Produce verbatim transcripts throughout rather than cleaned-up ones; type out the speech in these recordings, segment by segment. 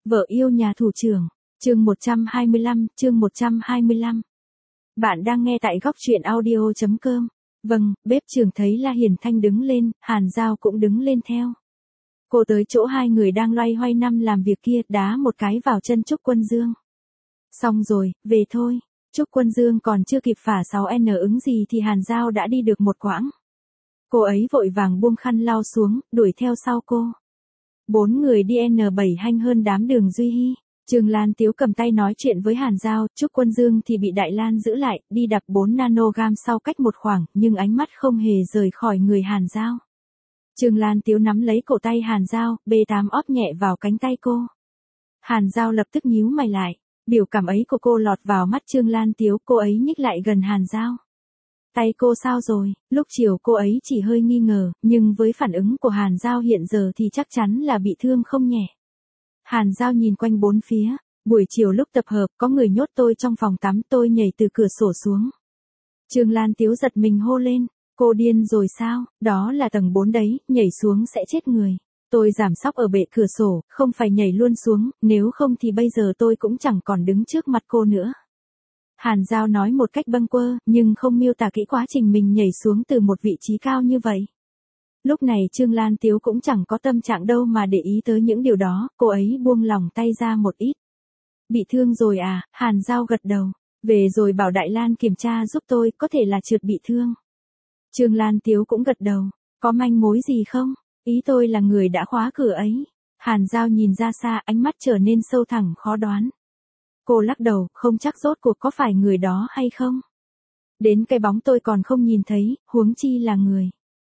Vợ yêu nhà thủ trưởng, chương một trăm hai mươi lăm, chương một trăm hai mươi lăm. Bạn đang nghe tại góc truyện audio chấm com. Vâng, bếp trưởng thấy La Hiền Thanh đứng lên, Hàn Giao cũng đứng lên theo. Cô tới chỗ hai người đang loay hoay năm làm việc kia, đá một cái vào chân Trúc Quân Dương. Xong rồi, về thôi. Trúc Quân Dương còn chưa kịp phả sáu en ứng gì thì Hàn Giao đã đi được một quãng. Cô ấy vội vàng buông khăn lau xuống, đuổi theo sau cô. Bốn người đi en bảy hanh hơn đám Đường Duy Hy. Trương Lan Tiếu cầm tay nói chuyện với Hàn Giao, Trúc Quân Dương thì bị Đại Lan giữ lại, đi đập bốn nanogam sau cách một khoảng, nhưng ánh mắt không hề rời khỏi người Hàn Giao. Trương Lan Tiếu nắm lấy cổ tay Hàn Giao, bê tám óp nhẹ vào cánh tay cô. Hàn Giao lập tức nhíu mày lại, biểu cảm ấy của cô lọt vào mắt Trương Lan Tiếu, cô ấy nhích lại gần Hàn Giao. Tay cô sao rồi? Lúc chiều cô ấy chỉ hơi nghi ngờ, nhưng với phản ứng của Hàn Giao hiện giờ thì chắc chắn là bị thương không nhẹ. Hàn Giao nhìn quanh bốn phía, buổi chiều lúc tập hợp có người nhốt tôi trong phòng tắm, tôi nhảy từ cửa sổ xuống. Trương Lan Tiếu giật mình hô lên, cô điên rồi sao, đó là tầng bốn đấy, nhảy xuống sẽ chết người. Tôi giảm sóc ở bệ cửa sổ, không phải nhảy luôn xuống, nếu không thì bây giờ tôi cũng chẳng còn đứng trước mặt cô nữa. Hàn Giao nói một cách bâng quơ, nhưng không miêu tả kỹ quá trình mình nhảy xuống từ một vị trí cao như vậy. Lúc này Trương Lan Tiếu cũng chẳng có tâm trạng đâu mà để ý tới những điều đó, cô ấy buông lỏng tay ra một ít. Bị thương rồi à? Hàn Giao gật đầu. Về rồi bảo Đại Lan kiểm tra giúp tôi, có thể là trượt bị thương. Trương Lan Tiếu cũng gật đầu. Có manh mối gì không? Ý tôi là người đã khóa cửa ấy. Hàn Giao nhìn ra xa, ánh mắt trở nên sâu thẳm khó đoán. Cô lắc đầu, không chắc rốt cuộc có phải người đó hay không. Đến cái bóng tôi còn không nhìn thấy, huống chi là người.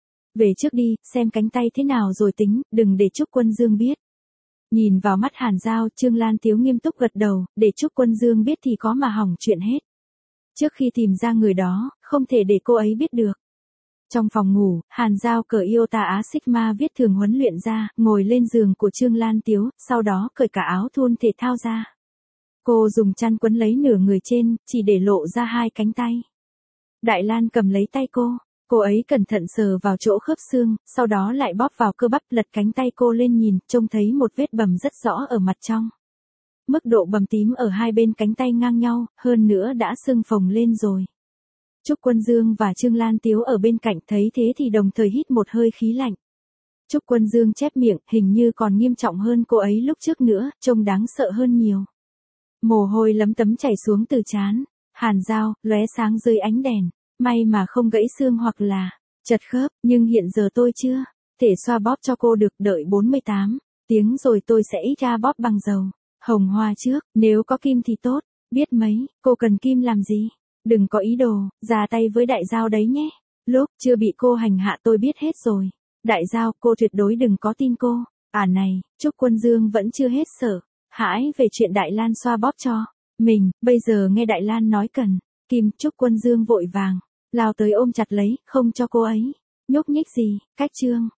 Về trước đi, xem cánh tay thế nào rồi tính, đừng để Trúc Quân Dương biết. Nhìn vào mắt Hàn Giao, Trương Lan Tiếu nghiêm túc gật đầu, để Trúc Quân Dương biết thì có mà hỏng chuyện hết. Trước khi tìm ra người đó, không thể để cô ấy biết được. Trong phòng ngủ, Hàn Giao cởi Iota Á Sigma viết thường huấn luyện ra, ngồi lên giường của Trương Lan Tiếu, sau đó cởi cả áo thun thể thao ra. Cô dùng chăn quấn lấy nửa người trên, chỉ để lộ ra hai cánh tay. Đại Lan cầm lấy tay cô, cô ấy cẩn thận sờ vào chỗ khớp xương, sau đó lại bóp vào cơ bắp, lật cánh tay cô lên nhìn, trông thấy một vết bầm rất rõ ở mặt trong. Mức độ bầm tím ở hai bên cánh tay ngang nhau, hơn nữa đã sưng phồng lên rồi. Trúc Quân Dương và Trương Lan Tiếu ở bên cạnh thấy thế thì đồng thời hít một hơi khí lạnh. Trúc Quân Dương chép miệng, hình như còn nghiêm trọng hơn cô ấy lúc trước nữa, trông đáng sợ hơn nhiều. Mồ hôi lấm tấm chảy xuống từ trán. Hàn Giao, lóe sáng dưới ánh đèn. May mà không gãy xương hoặc là chật khớp, nhưng hiện giờ tôi chưa thể xoa bóp cho cô được, đợi bốn mươi tám tiếng rồi tôi sẽ ít ra bóp bằng dầu hồng hoa trước, nếu có kim thì tốt. Biết mấy, cô cần kim làm gì? Đừng có ý đồ ra tay với Đại Giao đấy nhé. Lúc chưa bị cô hành hạ tôi biết hết rồi. Đại Giao, cô tuyệt đối đừng có tin cô. À này, Trúc Quân Dương vẫn chưa hết sợ hãi về chuyện Đại Lan xoa bóp cho mình, bây giờ nghe Đại Lan nói cần kim, Trúc Quân Dương vội vàng lao tới ôm chặt lấy, không cho cô ấy nhúc nhích gì. Cách chương